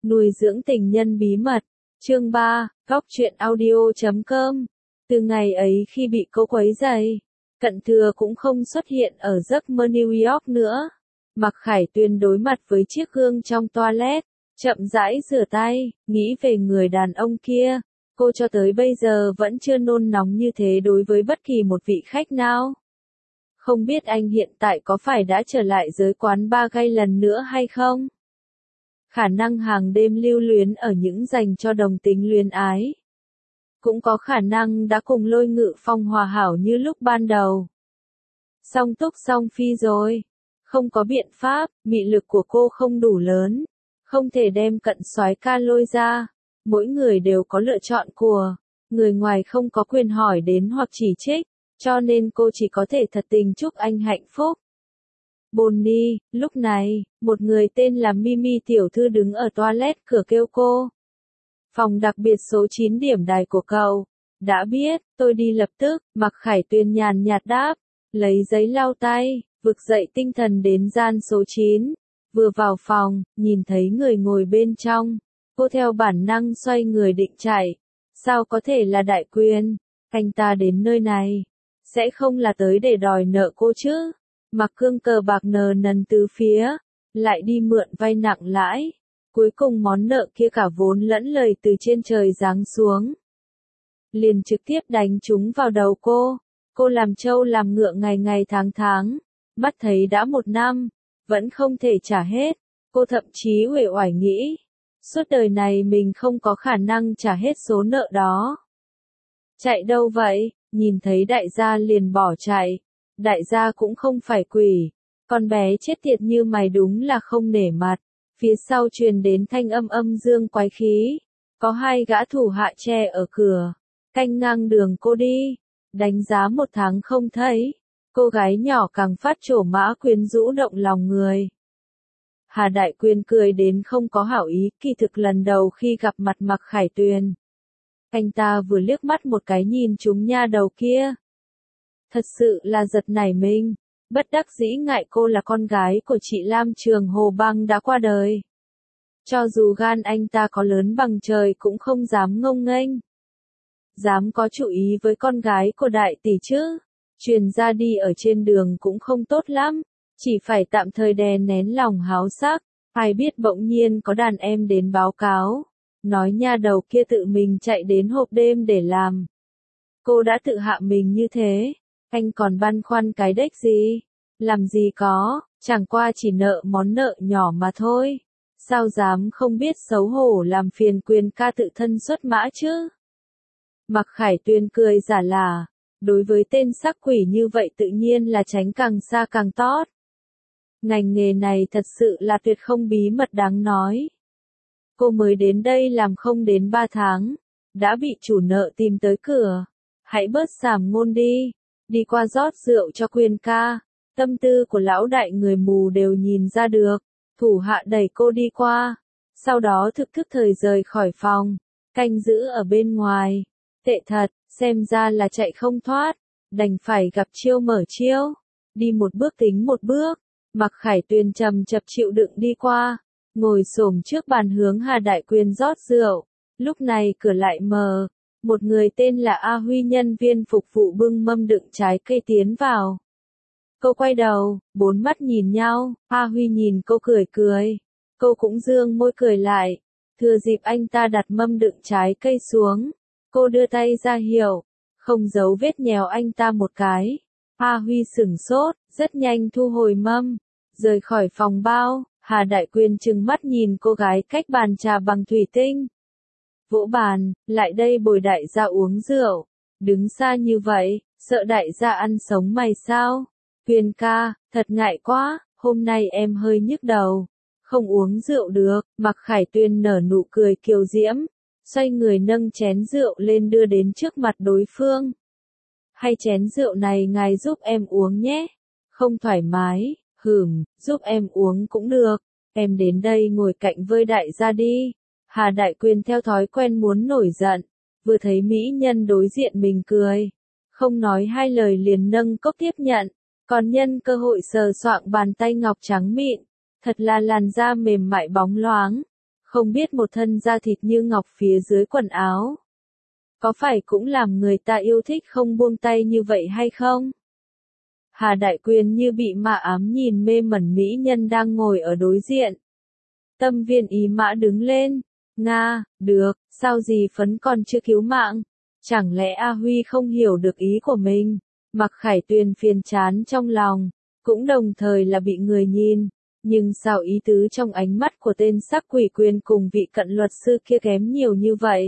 Nuôi dưỡng tình nhân bí mật. Chương 3, Góc truyện audio.com. Từ ngày ấy khi bị cô quấy rầy, Cận Thừa cũng không xuất hiện ở giấc mơ New York nữa. Mạc Khải Tuyền đối mặt với chiếc gương trong toilet, chậm rãi rửa tay, nghĩ về người đàn ông kia. Cô cho tới bây giờ vẫn chưa nôn nóng như thế đối với bất kỳ một vị khách nào. Không biết anh hiện tại có phải đã trở lại giới quán bar gay lần nữa hay không? Khả năng hàng đêm lưu luyến ở những dành cho đồng tính luyến ái. Cũng có khả năng đã cùng Lôi Ngự Phong hòa hảo như lúc ban đầu. Song túc song phi rồi. Không có biện pháp, mị lực của cô không đủ lớn. Không thể đem Cận soái ca lôi ra. Mỗi người đều có lựa chọn của. Người ngoài không có quyền hỏi đến hoặc chỉ trích. Cho nên cô chỉ có thể thật tình chúc anh hạnh phúc. Bonnie, lúc này, một người tên là Mimi tiểu thư đứng ở toilet cửa kêu cô. Phòng đặc biệt số 9 điểm đài của cậu. Đã biết, tôi đi lập tức, Mạc Khải Tuyền nhàn nhạt đáp, lấy giấy lau tay, vực dậy tinh thần đến gian số 9. Vừa vào phòng, nhìn thấy người ngồi bên trong. Cô theo bản năng xoay người định chạy. Sao có thể là Đại Quyền? Anh ta đến nơi này. Sẽ không là tới để đòi nợ cô chứ? Mặc cương cờ bạc nờ nần từ phía. Lại đi mượn vay nặng lãi. Cuối cùng món nợ kia cả vốn lẫn lời từ trên trời giáng xuống. Liền trực tiếp đánh trúng vào đầu cô. Cô làm trâu làm ngựa ngày ngày tháng tháng. Mắt thấy đã 1 năm. Vẫn không thể trả hết. Cô thậm chí uể oải nghĩ. Suốt đời này mình không có khả năng trả hết số nợ đó. Chạy đâu vậy? Nhìn thấy đại gia liền bỏ chạy. Đại gia cũng không phải quỷ. Con bé chết tiệt như mày đúng là không nể mặt. Phía sau truyền đến thanh âm âm dương quái khí. Có 2 gã thủ hạ che ở cửa. Canh ngang đường cô đi. Đánh giá 1 tháng không thấy. Cô gái nhỏ càng phát trổ mã quyến rũ động lòng người. Hà Đại Quyền cười đến không có hảo ý, kỳ thực lần đầu khi gặp mặt Mạc Khải Tuyền. Anh ta vừa liếc mắt một cái nhìn chúng nha đầu kia. Thật sự là giật nảy mình, bất đắc dĩ ngại cô là con gái của chị Lam Trường Hồ Băng đã qua đời. Cho dù gan anh ta có lớn bằng trời cũng không dám ngông nghênh. Dám có chủ ý với con gái của đại tỷ chứ. Truyền ra đi ở trên đường cũng không tốt lắm. Chỉ phải tạm thời đè nén lòng háo sắc. Ai biết bỗng nhiên có đàn em đến báo cáo. Nói nha đầu kia tự mình chạy đến hộp đêm để làm. Cô đã tự hạ mình như thế. Anh còn băn khoăn cái đếch gì? Làm gì có, chẳng qua chỉ nợ món nợ nhỏ mà thôi. Sao dám không biết xấu hổ làm phiền Quyền ca tự thân xuất mã chứ? Mạc Khải Tuyền cười giả là. Đối với tên sắc quỷ như vậy tự nhiên là tránh càng xa càng tốt. Ngành nghề này thật sự là tuyệt không bí mật đáng nói. Cô mới đến đây làm không đến 3 tháng. Đã bị chủ nợ tìm tới cửa. Hãy bớt sàm ngôn đi. Đi qua rót rượu cho Quyền ca. Tâm tư của lão đại người mù đều nhìn ra được. Thủ hạ đẩy cô đi qua. Sau đó thực thức thời rời khỏi phòng. Canh giữ ở bên ngoài. Tệ thật, xem ra là chạy không thoát. Đành phải gặp chiêu mở chiêu. Đi một bước tính một bước. Mạc Khải Tuyền trầm chập chịu đựng đi qua. Ngồi xổm trước bàn hướng Hà Đại Quyền rót rượu. Lúc này cửa lại mở. Một người tên là A Huy nhân viên phục vụ bưng mâm đựng trái cây tiến vào. Cô quay đầu, 4 mắt nhìn nhau, A Huy nhìn cô cười cười. Cô cũng dương môi cười lại. Thừa dịp anh ta đặt mâm đựng trái cây xuống. Cô đưa tay ra hiệu. Không giấu vết nhèo anh ta một cái. A Huy sửng sốt, rất nhanh thu hồi mâm. Rời khỏi phòng bao, Hà Đại Quyền trừng mắt nhìn cô gái cách bàn trà bằng thủy tinh. Vỗ bàn, lại đây bồi đại gia uống rượu. Đứng xa như vậy, sợ đại gia ăn sống mày sao? Quyền ca, thật ngại quá, hôm nay em hơi nhức đầu. Không uống rượu được, Mạc Khải Tuyền nở nụ cười kiều diễm. Xoay người nâng chén rượu lên đưa đến trước mặt đối phương. Hay chén rượu này ngài giúp em uống nhé. Không thoải mái, giúp em uống cũng được. Em đến đây ngồi cạnh với đại gia đi. Hà Đại Quyền theo thói quen muốn nổi giận. Vừa thấy mỹ nhân đối diện mình cười. Không nói 2 lời liền nâng cốc tiếp nhận. Còn nhân cơ hội sờ soạng bàn tay ngọc trắng mịn. Thật là làn da mềm mại bóng loáng. Không biết một thân da thịt như ngọc phía dưới quần áo. Có phải cũng làm người ta yêu thích không buông tay như vậy hay không? Hà Đại Quyên như bị ma ám nhìn mê mẩn mỹ nhân đang ngồi ở đối diện. Tâm Viên Ý Mã đứng lên. Nga, được, sao gì Phấn còn chưa cứu mạng? Chẳng lẽ A Huy không hiểu được ý của mình? Mặc Khải Tuyền phiền chán trong lòng, cũng đồng thời là bị người nhìn. Nhưng sao ý tứ trong ánh mắt của tên sắc quỷ Quyên cùng vị cận luật sư kia kém nhiều như vậy?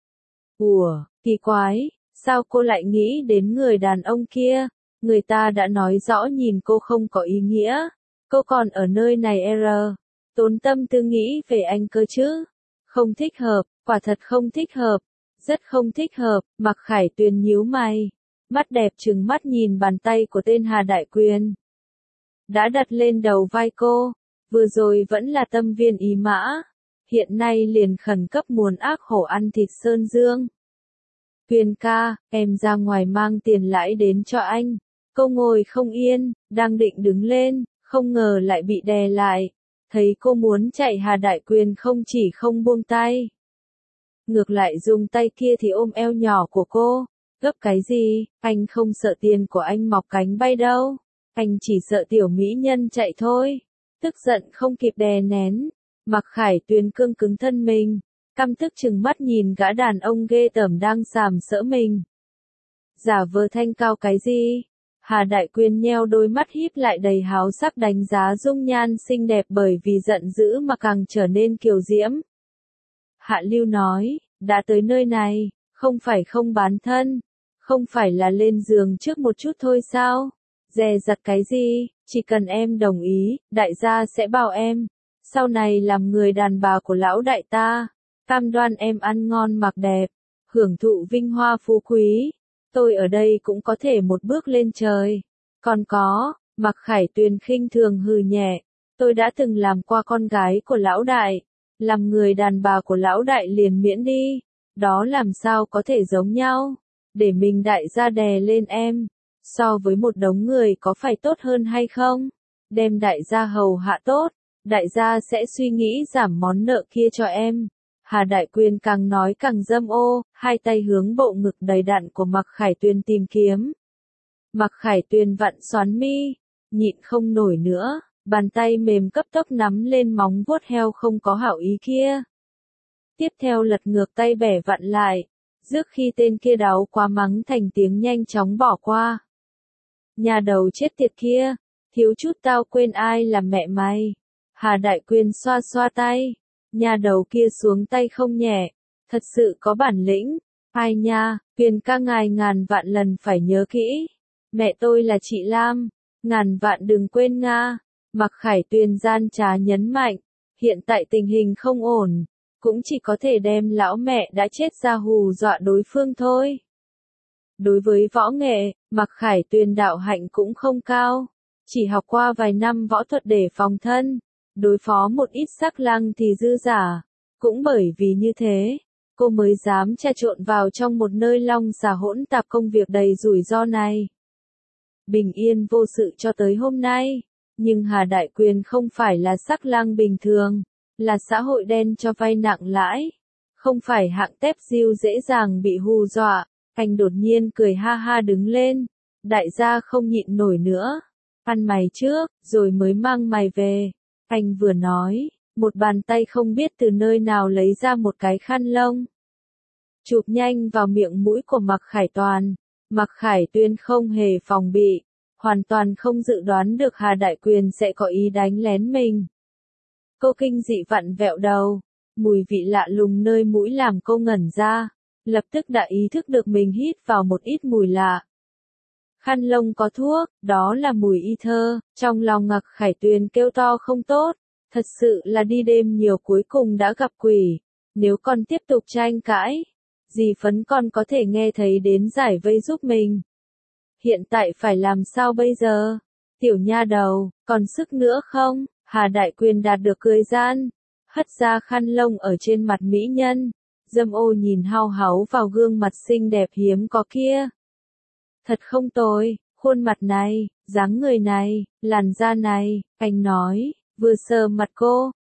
Ủa, kỳ quái, sao cô lại nghĩ đến người đàn ông kia? Người ta đã nói rõ nhìn cô không có ý nghĩa. Cô còn ở nơi này tốn tâm tư nghĩ về anh cơ chứ? Không thích hợp, quả thật không thích hợp. Rất không thích hợp, Mặc Khải Tuyền nhíu mày. Mắt đẹp trừng mắt nhìn bàn tay của tên Hà Đại Quyên. Đã đặt lên đầu vai cô. Vừa rồi vẫn là Tâm Viên Ý Mã. Hiện nay liền khẩn cấp muốn ác hổ ăn thịt sơn dương. Quyên ca, em ra ngoài mang tiền lãi đến cho anh. Cô ngồi không yên, đang định đứng lên, không ngờ lại bị đè lại. Thấy cô muốn chạy Hà Đại Quyên không chỉ không buông tay. Ngược lại dùng tay kia thì ôm eo nhỏ của cô. Gấp cái gì, anh không sợ tiền của anh mọc cánh bay đâu. Anh chỉ sợ tiểu mỹ nhân chạy thôi. Tức giận không kịp đè nén. Mặc Khải Tuyền cương cứng thân mình. Căm tức chừng mắt nhìn gã đàn ông ghê tởm đang sàm sỡ mình. Giả vờ thanh cao cái gì? Hà Đại Quyên nheo đôi mắt híp lại đầy háo sắc đánh giá dung nhan xinh đẹp bởi vì giận dữ mà càng trở nên kiều diễm. Hạ Lưu nói, đã tới nơi này, không phải không bán thân, không phải là lên giường trước một chút thôi sao? Dè dặt cái gì, chỉ cần em đồng ý, đại gia sẽ bảo em, sau này làm người đàn bà của lão đại ta, cam đoan em ăn ngon mặc đẹp, hưởng thụ vinh hoa phú quý. Tôi ở đây cũng có thể một bước lên trời. Còn có, Mặc Khải Tuyền khinh thường hừ nhẹ. Tôi đã từng làm qua con gái của lão đại. Làm người đàn bà của lão đại liền miễn đi. Đó làm sao có thể giống nhau. Để mình đại gia đè lên em. So với một đống người có phải tốt hơn hay không? Đem đại gia hầu hạ tốt. Đại gia sẽ suy nghĩ giảm món nợ kia cho em. Hà Đại Quyên càng nói càng dâm ô, hai tay hướng bộ ngực đầy đặn của Mặc Khải Tuyền tìm kiếm. Mặc Khải Tuyền vặn xoắn mi, nhịn không nổi nữa, bàn tay mềm cấp tốc nắm lên móng vuốt heo không có hảo ý kia. Tiếp theo lật ngược tay bẻ vặn lại, rước khi tên kia đáo quá mắng thành tiếng nhanh chóng bỏ qua. Nhà đầu chết tiệt kia, thiếu chút tao quên ai là mẹ mày. Hà Đại Quyên xoa xoa tay. Nhà đầu kia xuống tay không nhẹ, thật sự có bản lĩnh. Ai nha, Quyên ca ngài ngàn vạn lần phải nhớ kỹ. Mẹ tôi là chị Lam, ngàn vạn đừng quên Nga. Mặc Khải Tuyền gian trá nhấn mạnh, hiện tại tình hình không ổn, cũng chỉ có thể đem lão mẹ đã chết ra hù dọa đối phương thôi. Đối với võ nghệ, Mặc Khải Tuyền đạo hạnh cũng không cao, chỉ học qua vài năm võ thuật để phòng thân. Đối phó một ít sắc lăng thì dư giả. Cũng bởi vì như thế, cô mới dám trà trộn vào trong một nơi long xà hỗn tạp công việc đầy rủi ro này. Bình yên vô sự cho tới hôm nay. Nhưng Hà Đại Quyên không phải là sắc lăng bình thường, là xã hội đen cho vay nặng lãi. Không phải hạng tép diêu dễ dàng bị hù dọa. Anh đột nhiên cười ha ha đứng lên. Đại gia không nhịn nổi nữa. Ăn mày trước, rồi mới mang mày về. Anh vừa nói, một bàn tay không biết từ nơi nào lấy ra một cái khăn lông. Chụp nhanh vào miệng mũi của Mặc Khải Toàn. Mặc Khải Tuyền không hề phòng bị, hoàn toàn không dự đoán được Hà Đại Quyên sẽ có ý đánh lén mình. Cô kinh dị vặn vẹo đầu, mùi vị lạ lùng nơi mũi làm cô ngẩn ra, lập tức đã ý thức được mình hít vào một ít mùi lạ. Khăn lông có thuốc, đó là mùi y thơ, trong lòng Mặc Khải Tuyền kêu to không tốt, thật sự là đi đêm nhiều cuối cùng đã gặp quỷ, nếu còn tiếp tục tranh cãi, dì Phấn còn có thể nghe thấy đến giải vây giúp mình. Hiện tại phải làm sao bây giờ? Tiểu nha đầu, còn sức nữa không? Hà Đại Quyên đạt được cười gian, hất ra khăn lông ở trên mặt mỹ nhân, dâm ô nhìn hao háu vào gương mặt xinh đẹp hiếm có kia. Thật không tồi, khuôn mặt này, dáng người này, làn da này, anh nói, vừa sờ mặt cô,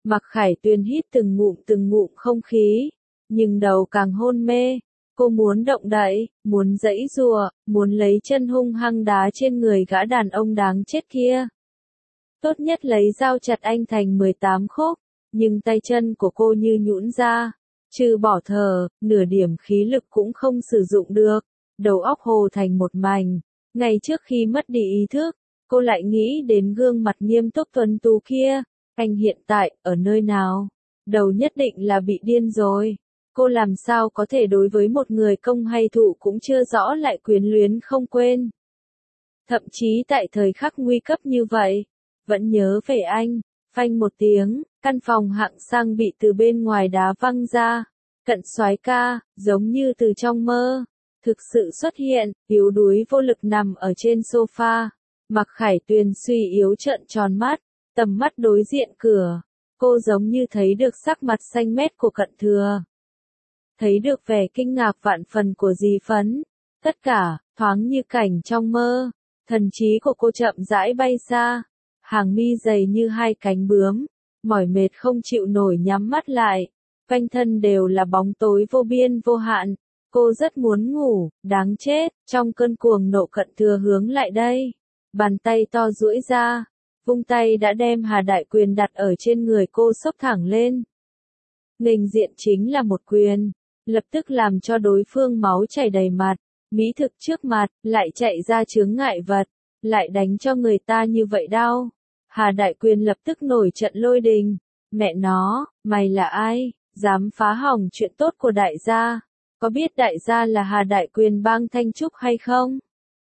Mạc Khải Tuyền hít từng ngụm không khí, nhưng đầu càng hôn mê. Cô muốn động đậy, muốn giãy giụa, muốn lấy chân hung hăng đá trên người gã đàn ông đáng chết kia. Tốt nhất lấy dao chặt anh thành 18 khúc, nhưng tay chân của cô như nhũn ra, trừ bỏ thở, nửa điểm khí lực cũng không sử dụng được, đầu óc hồ thành một mảnh. Ngày trước khi mất đi ý thức, cô lại nghĩ đến gương mặt nghiêm túc tuấn tú kia, anh hiện tại ở nơi nào? Đầu nhất định là bị điên rồi. Cô làm sao có thể đối với một người công hay thụ cũng chưa rõ lại quyến luyến không quên. Thậm chí tại thời khắc nguy cấp như vậy, vẫn nhớ về anh. Phanh một tiếng, căn phòng hạng sang bị từ bên ngoài đá văng ra. Cận soái ca, giống như từ trong mơ, thực sự xuất hiện, yếu đuối vô lực nằm ở trên sofa. Mạc Khải Tuyền suy yếu trợn tròn mắt, tầm mắt đối diện cửa. Cô giống như thấy được sắc mặt xanh mét của Cận Thừa. Thấy được vẻ kinh ngạc vạn phần của Dì Phấn. Tất cả, thoáng như cảnh trong mơ. Thần trí của cô chậm rãi bay xa. Hàng mi dày như hai cánh bướm. Mỏi mệt không chịu nổi nhắm mắt lại. Quanh thân đều là bóng tối vô biên vô hạn. Cô rất muốn ngủ, đáng chết. Trong cơn cuồng nộ Cận Thừa hướng lại đây. Bàn tay to duỗi ra. Vung tay đã đem Hà Đại Quyền đặt ở trên người cô xốc thẳng lên. Nghênh diện chính là một quyền. Lập tức làm cho đối phương máu chảy đầy mặt, mỹ thực trước mặt, lại chạy ra chướng ngại vật, lại đánh cho người ta như vậy đau. Hà Đại Quyền lập tức nổi trận lôi đình, mẹ nó, mày là ai, dám phá hỏng chuyện tốt của đại gia, có biết đại gia là Hà Đại Quyền bang Thanh Trúc hay không?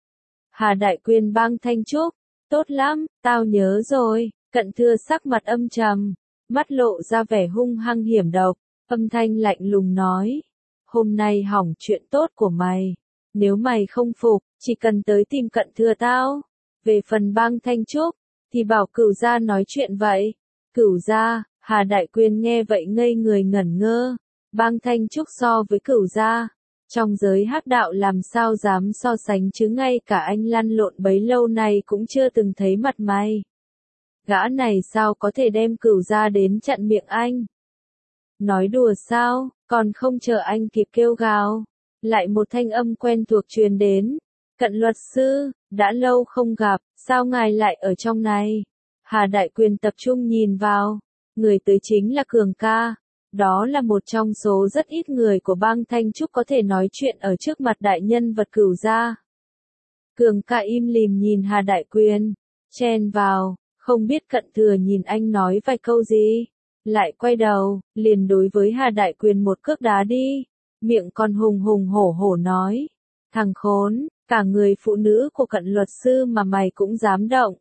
Hà Đại Quyền bang Thanh Trúc, tốt lắm, tao nhớ rồi. Cận Thừa sắc mặt âm trầm, mắt lộ ra vẻ hung hăng hiểm độc, âm thanh lạnh lùng nói. Hôm nay hỏng chuyện tốt của mày. Nếu mày không phục, chỉ cần tới tìm Cận Thừa tao. Về phần bang Thanh Trúc, thì bảo Cửu gia nói chuyện vậy. Cửu gia, Hà Đại Quyền nghe vậy ngây người ngẩn ngơ. Bang Thanh Trúc so với Cửu gia, trong giới hắc đạo làm sao dám so sánh chứ, ngay cả anh lăn lộn bấy lâu này cũng chưa từng thấy mặt mày. Gã này sao có thể đem Cửu gia đến chặn miệng anh? Nói đùa sao, còn không chờ anh kịp kêu gào. Lại một thanh âm quen thuộc truyền đến. Cận luật sư, đã lâu không gặp, sao ngài lại ở trong này? Hà Đại Quyền tập trung nhìn vào. Người tới chính là Cường ca. Đó là một trong số rất ít người của bang Thanh Trúc có thể nói chuyện ở trước mặt đại nhân vật Cửu gia. Cường ca im lìm nhìn Hà Đại Quyền, chen vào, không biết Cận Thừa nhìn anh nói vài câu gì. Lại quay đầu, liền đối với Hà Đại Quyền một cước đá đi, miệng còn hùng hùng hổ hổ nói, thằng khốn, cả người phụ nữ của Cận luật sư mà mày cũng dám động.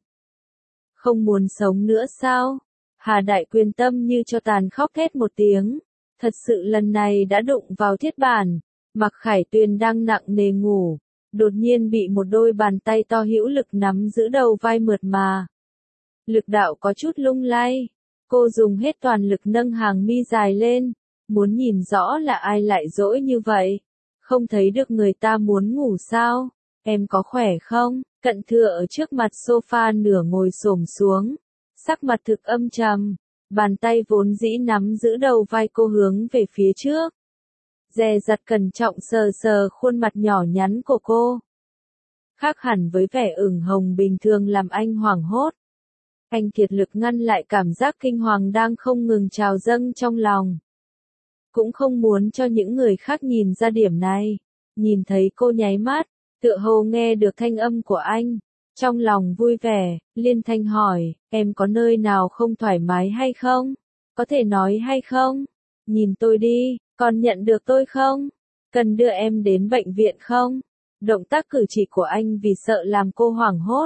Không muốn sống nữa sao? Hà Đại Quyền tâm như cho tàn khóc thét một tiếng, thật sự lần này đã đụng vào thiết bản. Mạc Khải Tuyền đang nặng nề ngủ, đột nhiên bị một đôi bàn tay to hữu lực nắm giữ đầu vai mượt mà. Lực đạo có chút lung lay. Cô dùng hết toàn lực nâng hàng mi dài lên, muốn nhìn rõ là ai lại dỗi như vậy. Không thấy được người ta muốn ngủ sao? Em có khỏe không? Cận Thừa ở trước mặt sofa nửa ngồi xổm xuống, sắc mặt thực âm trầm, bàn tay vốn dĩ nắm giữ đầu vai cô hướng về phía trước. Dè dặt cẩn trọng sờ sờ khuôn mặt nhỏ nhắn của cô. Khác hẳn với vẻ ửng hồng bình thường làm anh hoảng hốt. Anh kiệt lực ngăn lại cảm giác kinh hoàng đang không ngừng trào dâng trong lòng. Cũng không muốn cho những người khác nhìn ra điểm này. Nhìn thấy cô nháy mắt, tựa hồ nghe được thanh âm của anh. Trong lòng vui vẻ, liên thanh hỏi, em có nơi nào không thoải mái hay không? Có thể nói hay không? Nhìn tôi đi, còn nhận được tôi không? Cần đưa em đến bệnh viện không? Động tác cử chỉ của anh vì sợ làm cô hoảng hốt.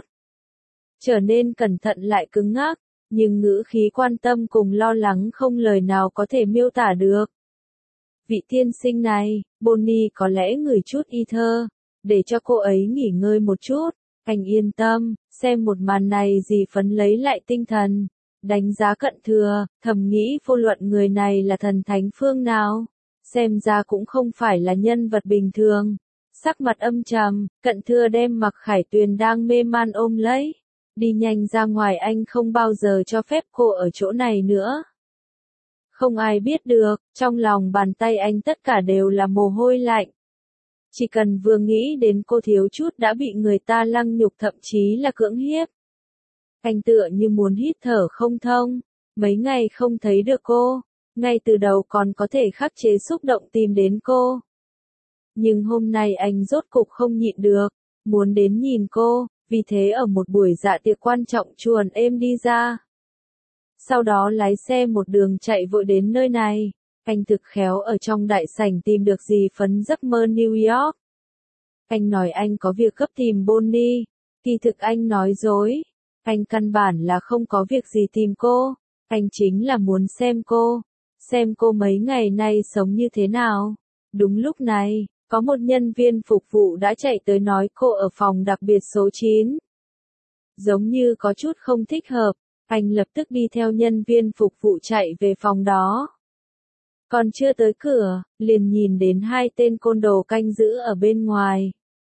Trở nên cẩn thận lại cứng ngắc, nhưng ngữ khí quan tâm cùng lo lắng không lời nào có thể miêu tả được. Vị tiên sinh này, Bonnie có lẽ ngửi chút y thơ, để cho cô ấy nghỉ ngơi một chút. Anh yên tâm, xem một màn này Dì Phấn lấy lại tinh thần, đánh giá Cận Thừa, thầm nghĩ vô luận người này là thần thánh phương nào, xem ra cũng không phải là nhân vật bình thường. Sắc mặt âm trầm, Cận Thừa đem Mạc Khải Tuyền đang mê man ôm lấy. Đi nhanh ra ngoài, anh không bao giờ cho phép cô ở chỗ này nữa. Không ai biết được, trong lòng bàn tay anh tất cả đều là mồ hôi lạnh. Chỉ cần vừa nghĩ đến cô thiếu chút đã bị người ta lăng nhục thậm chí là cưỡng hiếp. Anh tựa như muốn hít thở không thông, mấy ngày không thấy được cô, ngay từ đầu còn có thể khắc chế xúc động tìm đến cô. Nhưng hôm nay anh rốt cục không nhịn được, muốn đến nhìn cô, vì thế ở một buổi dạ tiệc quan trọng chuồn êm đi ra. Sau đó lái xe một đường chạy vội đến nơi này, anh thực khéo ở trong đại sảnh tìm được gì phấn giấc mơ New York. Anh nói anh có việc gấp tìm Bonnie, kỳ thực anh nói dối, anh căn bản là không có việc gì tìm cô, anh chính là muốn xem cô mấy ngày nay sống như thế nào. Đúng lúc này, có một nhân viên phục vụ đã chạy tới nói cô ở phòng đặc biệt số 9. Giống như có chút không thích hợp, anh lập tức đi theo nhân viên phục vụ chạy về phòng đó. Còn chưa tới cửa, liền nhìn đến hai tên côn đồ canh giữ ở bên ngoài.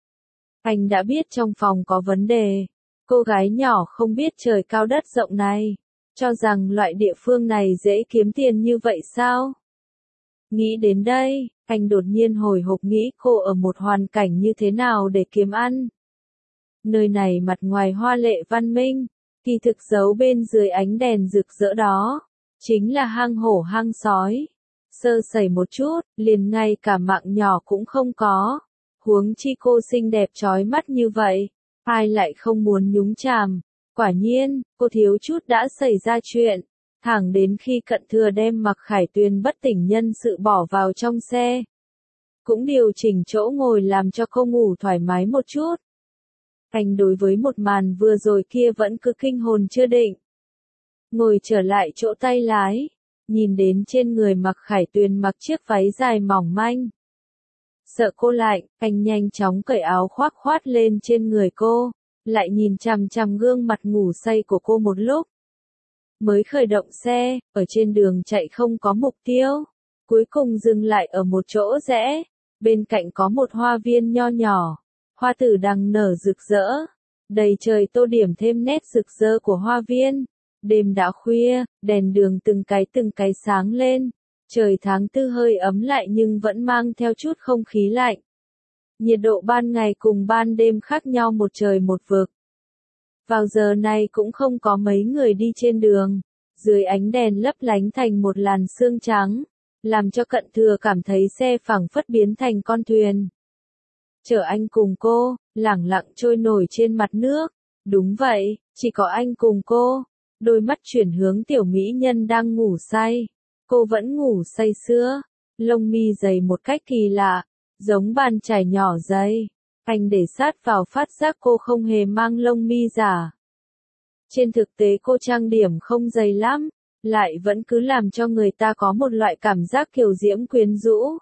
Anh đã biết trong phòng có vấn đề. Cô gái nhỏ không biết trời cao đất rộng này, cho rằng loại địa phương này dễ kiếm tiền như vậy sao? Nghĩ đến đây, anh đột nhiên hồi hộp nghĩ cô ở một hoàn cảnh như thế nào để kiếm ăn. Nơi này mặt ngoài hoa lệ văn minh, kỳ thực giấu bên dưới ánh đèn rực rỡ đó, chính là hang hổ hang sói. Sơ sẩy một chút, liền ngay cả mạng nhỏ cũng không có. Huống chi cô xinh đẹp chói mắt như vậy, ai lại không muốn nhúng chàm. Quả nhiên, cô thiếu chút đã xảy ra chuyện, thẳng đến khi Cận Thừa đem Mạc Khải Tuyền bất tỉnh nhân sự bỏ vào trong xe. Cũng điều chỉnh chỗ ngồi làm cho cô ngủ thoải mái một chút. Anh đối với một màn vừa rồi kia vẫn cứ kinh hồn chưa định. Ngồi trở lại chỗ tay lái, nhìn đến trên người Mạc Khải Tuyền mặc chiếc váy dài mỏng manh. Sợ cô lạnh, anh nhanh chóng cởi áo khoác khoát lên trên người cô, lại nhìn chằm chằm gương mặt ngủ say của cô một lúc. Mới khởi động xe, ở trên đường chạy không có mục tiêu, cuối cùng dừng lại ở một chỗ rẽ, bên cạnh có một hoa viên nho nhỏ, hoa tử đằng nở rực rỡ, đầy trời tô điểm thêm nét rực rỡ của hoa viên. Đêm đã khuya, đèn đường từng cái sáng lên. Trời tháng 4 hơi ấm lại nhưng vẫn mang theo chút không khí lạnh. Nhiệt độ ban ngày cùng ban đêm khác nhau một trời một vực. Vào giờ này cũng không có mấy người đi trên đường. Dưới ánh đèn lấp lánh thành một làn sương trắng, làm cho Cận Thừa cảm thấy xe phẳng phất biến thành con thuyền. Chở anh cùng cô, lẳng lặng trôi nổi trên mặt nước. Đúng vậy, chỉ có anh cùng cô. Đôi mắt chuyển hướng tiểu mỹ nhân đang ngủ say. Cô vẫn ngủ say sưa, lông mi dày một cách kỳ lạ, giống bàn chải nhỏ dày. Anh để sát vào phát giác cô không hề mang lông mi giả. Trên thực tế cô trang điểm không dày lắm, lại vẫn cứ làm cho người ta có một loại cảm giác kiều diễm quyến rũ.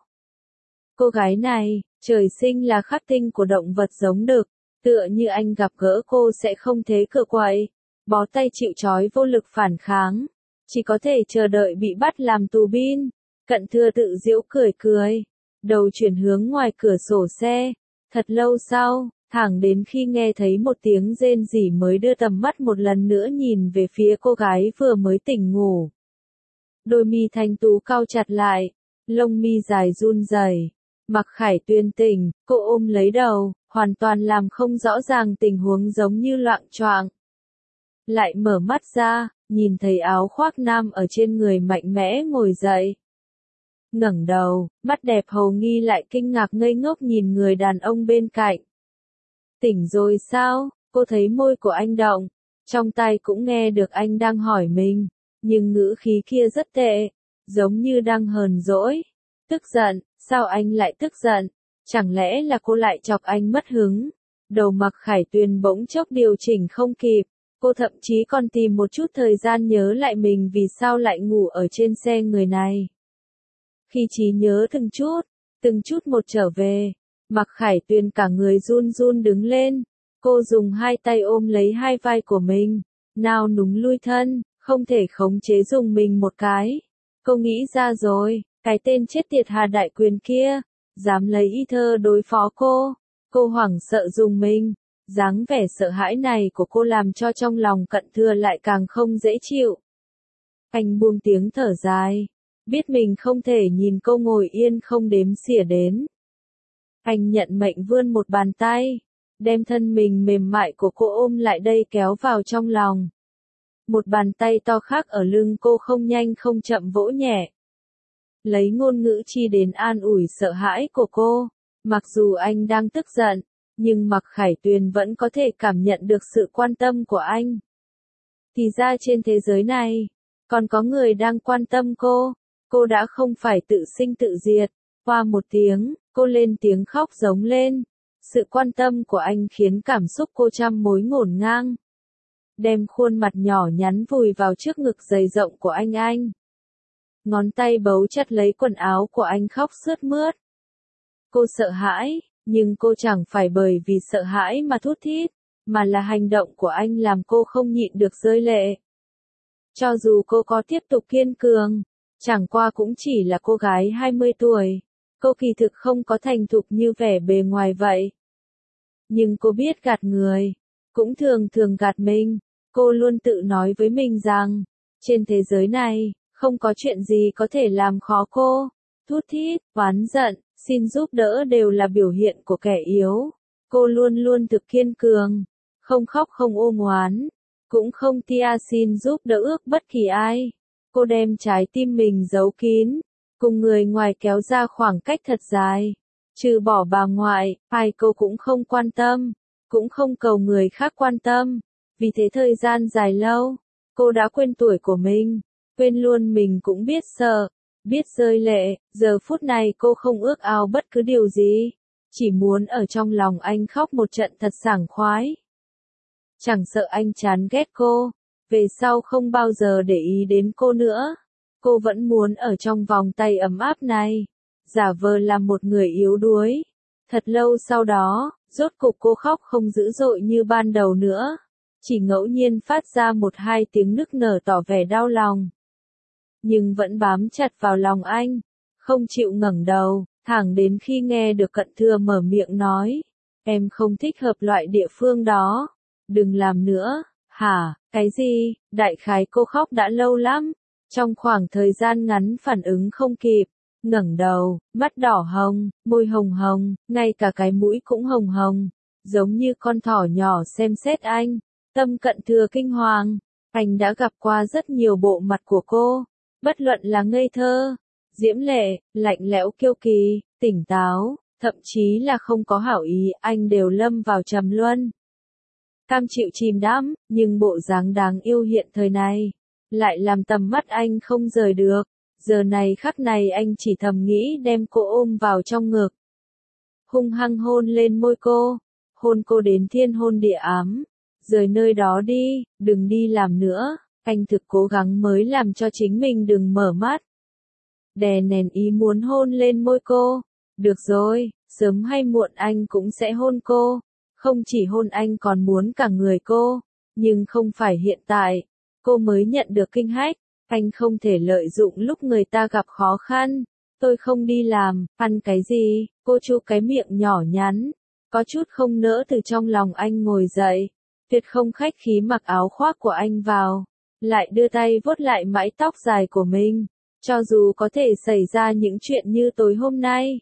Cô gái này, trời sinh là khắc tinh của động vật giống đực, tựa như anh gặp gỡ cô sẽ không thế cựa quậy, bó tay chịu trói vô lực phản kháng. Chỉ có thể chờ đợi bị bắt làm tù binh. Cận Thừa tự giễu cười cười, đầu chuyển hướng ngoài cửa sổ xe. Thật lâu sau, thẳng đến khi nghe thấy một tiếng rên rỉ mới đưa tầm mắt một lần nữa nhìn về phía cô gái vừa mới tỉnh ngủ. Đôi mi thanh tú cau chặt lại, lông mi dài run rẩy. Mạc Khải Tuyền tỉnh, cô ôm lấy đầu, hoàn toàn làm không rõ ràng tình huống giống như loạng choạng. Lại mở mắt ra, nhìn thấy áo khoác nam ở trên người mạnh mẽ ngồi dậy. Ngẩng đầu, mắt đẹp hầu nghi lại kinh ngạc ngây ngốc nhìn người đàn ông bên cạnh. Tỉnh rồi sao? Cô thấy môi của anh động, trong tai cũng nghe được anh đang hỏi mình, nhưng ngữ khí kia rất tệ, giống như đang hờn dỗi. Tức giận, sao anh lại tức giận? Chẳng lẽ là cô lại chọc anh mất hứng? Đầu Mạc Khải Tuyền bỗng chốc điều chỉnh không kịp. Cô thậm chí còn tìm một chút thời gian nhớ lại mình vì sao lại ngủ ở trên xe người này. Khi trí nhớ từng chút một trở về, Mạc Khải Tuyền cả người run run đứng lên. Cô dùng hai tay ôm lấy hai vai của mình, nao núng lui thân, không thể khống chế dùng mình một cái. Cô nghĩ ra rồi, cái tên chết tiệt Hà Đại Quyền kia, dám lấy y thơ đối phó cô. Cô hoảng sợ dùng mình. Dáng vẻ sợ hãi này của cô làm cho trong lòng Cận Thừa lại càng không dễ chịu. Anh buông tiếng thở dài, biết mình không thể nhìn cô ngồi yên không đếm xỉa đến. Anh nhận mệnh vươn một bàn tay, đem thân mình mềm mại của cô ôm lại đây kéo vào trong lòng. Một bàn tay to khác ở lưng cô không nhanh không chậm vỗ nhẹ. Lấy ngôn ngữ chi đến an ủi sợ hãi của cô. Mặc dù anh đang tức giận, nhưng Mạc Khải Tuyền vẫn có thể cảm nhận được sự quan tâm của anh. Thì ra trên thế giới này, còn có người đang quan tâm cô đã không phải tự sinh tự diệt. Qua một tiếng, cô lên tiếng khóc giống lên. Sự quan tâm của anh khiến cảm xúc cô trăm mối ngổn ngang. Đem khuôn mặt nhỏ nhắn vùi vào trước ngực dày rộng của anh. Ngón tay bấu chặt lấy quần áo của anh khóc sướt mướt. Cô sợ hãi, nhưng cô chẳng phải bởi vì sợ hãi mà thút thít, mà là hành động của anh làm cô không nhịn được rơi lệ. Cho dù cô có tiếp tục kiên cường, chẳng qua cũng chỉ là cô gái 20 tuổi, cô kỳ thực không có thành thục như vẻ bề ngoài vậy. Nhưng cô biết gạt người, cũng thường thường gạt mình, cô luôn tự nói với mình rằng, trên thế giới này, không có chuyện gì có thể làm khó cô. Thút thít, oán giận, xin giúp đỡ đều là biểu hiện của kẻ yếu. Cô luôn luôn thực kiên cường, không khóc không ôm oán, cũng không tia xin giúp đỡ ước bất kỳ ai. Cô đem trái tim mình giấu kín, cùng người ngoài kéo ra khoảng cách thật dài. Trừ bỏ bà ngoại, ai cô cũng không quan tâm, cũng không cầu người khác quan tâm. Vì thế thời gian dài lâu, cô đã quên tuổi của mình, quên luôn mình cũng biết sợ, biết rơi lệ. Giờ phút này cô không ước ao bất cứ điều gì, chỉ muốn ở trong lòng anh khóc một trận thật sảng khoái. Chẳng sợ anh chán ghét cô, về sau không bao giờ để ý đến cô nữa. Cô vẫn muốn ở trong vòng tay ấm áp này, giả vờ là một người yếu đuối. Thật lâu sau đó, rốt cục cô khóc không dữ dội như ban đầu nữa, chỉ ngẫu nhiên phát ra một hai tiếng nức nở tỏ vẻ đau lòng. Nhưng vẫn bám chặt vào lòng anh, không chịu ngẩng đầu, thẳng đến khi nghe được Cận Thừa mở miệng nói, em không thích hợp loại địa phương đó, đừng làm nữa. Hả, cái gì? Đại khái cô khóc đã lâu lắm, trong khoảng thời gian ngắn phản ứng không kịp, ngẩng đầu, mắt đỏ hồng, môi hồng hồng, ngay cả cái mũi cũng hồng hồng, giống như con thỏ nhỏ xem xét anh. Tâm Cận Thừa kinh hoàng, anh đã gặp qua rất nhiều bộ mặt của cô, bất luận là ngây thơ, diễm lệ, lạnh lẽo kiêu kỳ, tỉnh táo, thậm chí là không có hảo ý, anh đều lâm vào trầm luân. Cam chịu chìm đắm, nhưng bộ dáng đáng yêu hiện thời này, lại làm tầm mắt anh không rời được. Giờ này khắc này anh chỉ thầm nghĩ đem cô ôm vào trong ngực. Hung hăng hôn lên môi cô, hôn cô đến thiên hôn địa ám. Rời nơi đó đi, đừng đi làm nữa, anh thực cố gắng mới làm cho chính mình đừng mở mắt. Đè nén ý muốn hôn lên môi cô. Được rồi, sớm hay muộn anh cũng sẽ hôn cô. Không chỉ hôn anh còn muốn cả người cô, nhưng không phải hiện tại. Cô mới nhận được kinh hách, anh không thể lợi dụng lúc người ta gặp khó khăn. Tôi không đi làm, ăn cái gì? Cô chu cái miệng nhỏ nhắn, có chút không nỡ từ trong lòng anh ngồi dậy. Tuyệt không khách khí mặc áo khoác của anh vào, lại đưa tay vuốt lại mái tóc dài của mình. Cho dù có thể xảy ra những chuyện như tối hôm nay,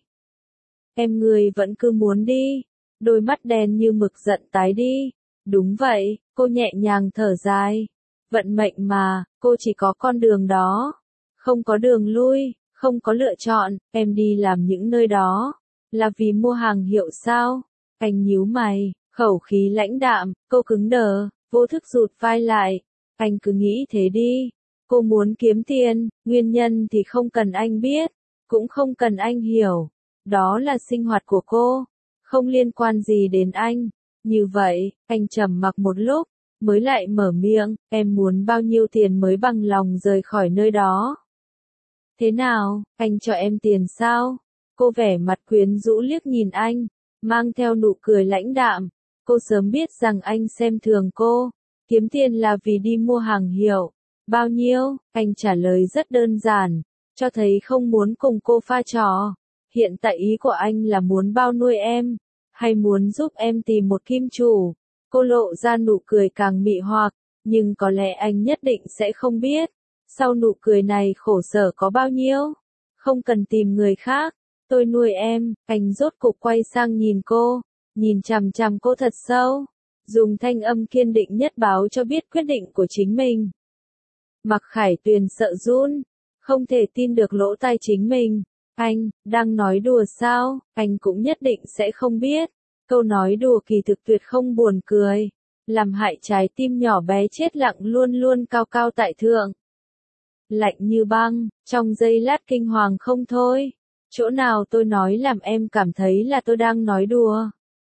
em người vẫn cứ muốn đi. Đôi mắt đen như mực giận tái đi. Đúng vậy, cô nhẹ nhàng thở dài. Vận mệnh mà, cô chỉ có con đường đó. Không có đường lui, không có lựa chọn, em đi làm những nơi đó. Là vì mua hàng hiệu sao? Anh nhíu mày, khẩu khí lãnh đạm, cô cứng đờ, vô thức rụt vai lại. Anh cứ nghĩ thế đi. Cô muốn kiếm tiền, nguyên nhân thì không cần anh biết, cũng không cần anh hiểu. Đó là sinh hoạt của cô, không liên quan gì đến anh. Như vậy, anh trầm mặc một lúc, mới lại mở miệng, em muốn bao nhiêu tiền mới bằng lòng rời khỏi nơi đó? Thế nào, anh cho em tiền sao? Cô vẻ mặt quyến rũ liếc nhìn anh, mang theo nụ cười lãnh đạm. Cô sớm biết rằng anh xem thường cô, kiếm tiền là vì đi mua hàng hiệu. Bao nhiêu? Anh trả lời rất đơn giản, cho thấy không muốn cùng cô pha trò. Hiện tại ý của anh là muốn bao nuôi em, hay muốn giúp em tìm một kim chủ? Cô lộ ra nụ cười càng mị hoặc, nhưng có lẽ anh nhất định sẽ không biết. Sau nụ cười này khổ sở có bao nhiêu? Không cần tìm người khác, tôi nuôi em. Anh rốt cục quay sang nhìn cô, nhìn chằm chằm cô thật sâu, dùng thanh âm kiên định nhất báo cho biết quyết định của chính mình. Mặc Khải Tuyền sợ run, không thể tin được lỗ tai chính mình. Anh, đang nói đùa sao? Anh cũng nhất định sẽ không biết. Câu nói đùa kỳ thực tuyệt không buồn cười, làm hại trái tim nhỏ bé chết lặng luôn luôn cao cao tại thượng. Lạnh như băng, trong giây lát kinh hoàng không thôi. Chỗ nào tôi nói làm em cảm thấy là tôi đang nói đùa?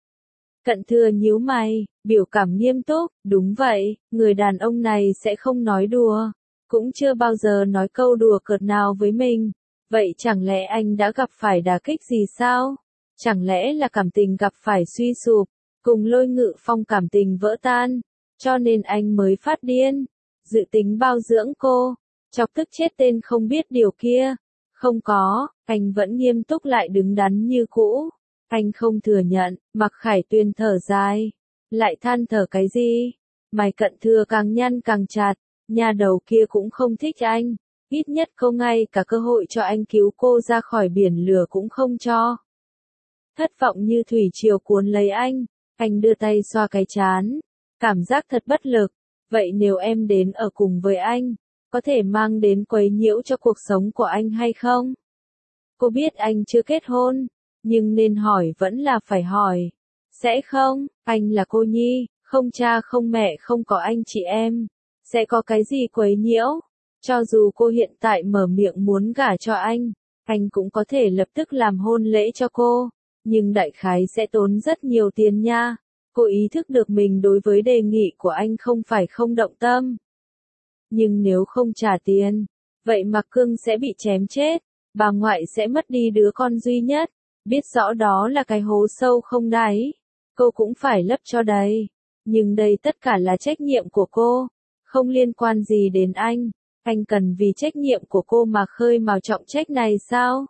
Cận Thừa nhíu mày, biểu cảm nghiêm túc, đúng vậy, người đàn ông này sẽ không nói đùa, cũng chưa bao giờ nói câu đùa cợt nào với mình. Vậy chẳng lẽ anh đã gặp phải đả kích gì sao? Chẳng lẽ là cảm tình gặp phải suy sụp, cùng Lôi Ngự Phong cảm tình vỡ tan, cho nên anh mới phát điên, dự tính bao dưỡng cô, chọc tức chết tên không biết điều kia? Không có, anh vẫn nghiêm túc lại đứng đắn như cũ. Anh không thừa nhận. Mặc Khải Tuyền thở dài, lại than thở cái gì? Mày Cận Thừa càng nhăn càng chặt, nhà đầu kia cũng không thích anh, ít nhất cô ngay cả cơ hội cho anh cứu cô ra khỏi biển lửa cũng không cho. Thất vọng như thủy triều cuốn lấy anh đưa tay xoa cái trán, cảm giác thật bất lực. Vậy nếu em đến ở cùng với anh, có thể mang đến quấy nhiễu cho cuộc sống của anh hay không? Cô biết anh chưa kết hôn, nhưng nên hỏi vẫn là phải hỏi. Sẽ không, anh là cô nhi, không cha không mẹ không có anh chị em, sẽ có cái gì quấy nhiễu? Cho dù cô hiện tại mở miệng muốn gả cho anh cũng có thể lập tức làm hôn lễ cho cô, nhưng đại khái sẽ tốn rất nhiều tiền nha. Cô ý thức được mình đối với đề nghị của anh không phải không động tâm. Nhưng nếu không trả tiền, vậy Mạc Cương sẽ bị chém chết, bà ngoại sẽ mất đi đứa con duy nhất, biết rõ đó là cái hố sâu không đáy, cô cũng phải lấp cho đầy. Nhưng đây tất cả là trách nhiệm của cô, không liên quan gì đến anh cần vì trách nhiệm của cô mà khơi mào trọng trách này sao?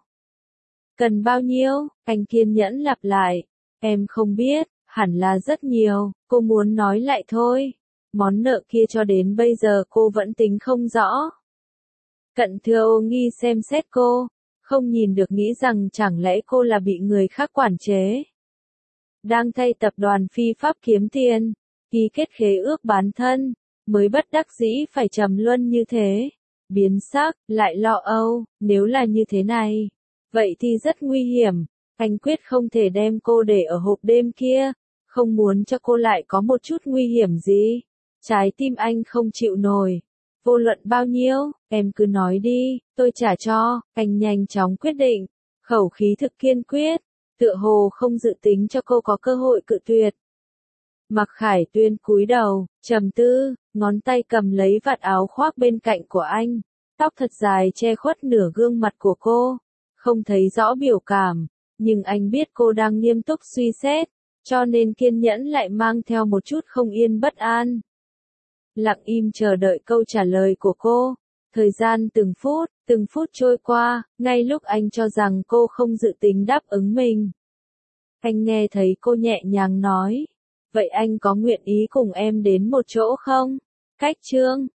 Cần bao nhiêu? Anh kiên nhẫn lặp lại. Em không biết, hẳn là rất nhiều, cô muốn nói lại thôi. Món nợ kia cho đến bây giờ cô vẫn tính không rõ. Cận Thừa ô nghi xem xét cô, không nhìn được nghĩ rằng chẳng lẽ cô là bị người khác quản chế. Đang thay tập đoàn phi pháp kiếm tiền, ký kết khế ước bán thân, mới bất đắc dĩ phải trầm luân như thế. Biến sắc, lại lo âu, nếu là như thế này, vậy thì rất nguy hiểm. Anh quyết không thể đem cô để ở hộp đêm kia, không muốn cho cô lại có một chút nguy hiểm gì. Trái tim anh không chịu nổi. Vô luận bao nhiêu, em cứ nói đi, tôi trả cho. Anh nhanh chóng quyết định, khẩu khí thực kiên quyết, tựa hồ không dự tính cho cô có cơ hội cự tuyệt. Mặc Khải Tuyên cúi đầu, trầm tư, ngón tay cầm lấy vạt áo khoác bên cạnh của anh, tóc thật dài che khuất nửa gương mặt của cô, không thấy rõ biểu cảm, nhưng anh biết cô đang nghiêm túc suy xét, cho nên kiên nhẫn lại mang theo một chút không yên bất an. Lặng im chờ đợi câu trả lời của cô. Thời gian từng phút trôi qua, ngay lúc anh cho rằng cô không dự tính đáp ứng mình. Anh nghe thấy cô nhẹ nhàng nói, vậy anh có nguyện ý cùng em đến một chỗ không? Cách chương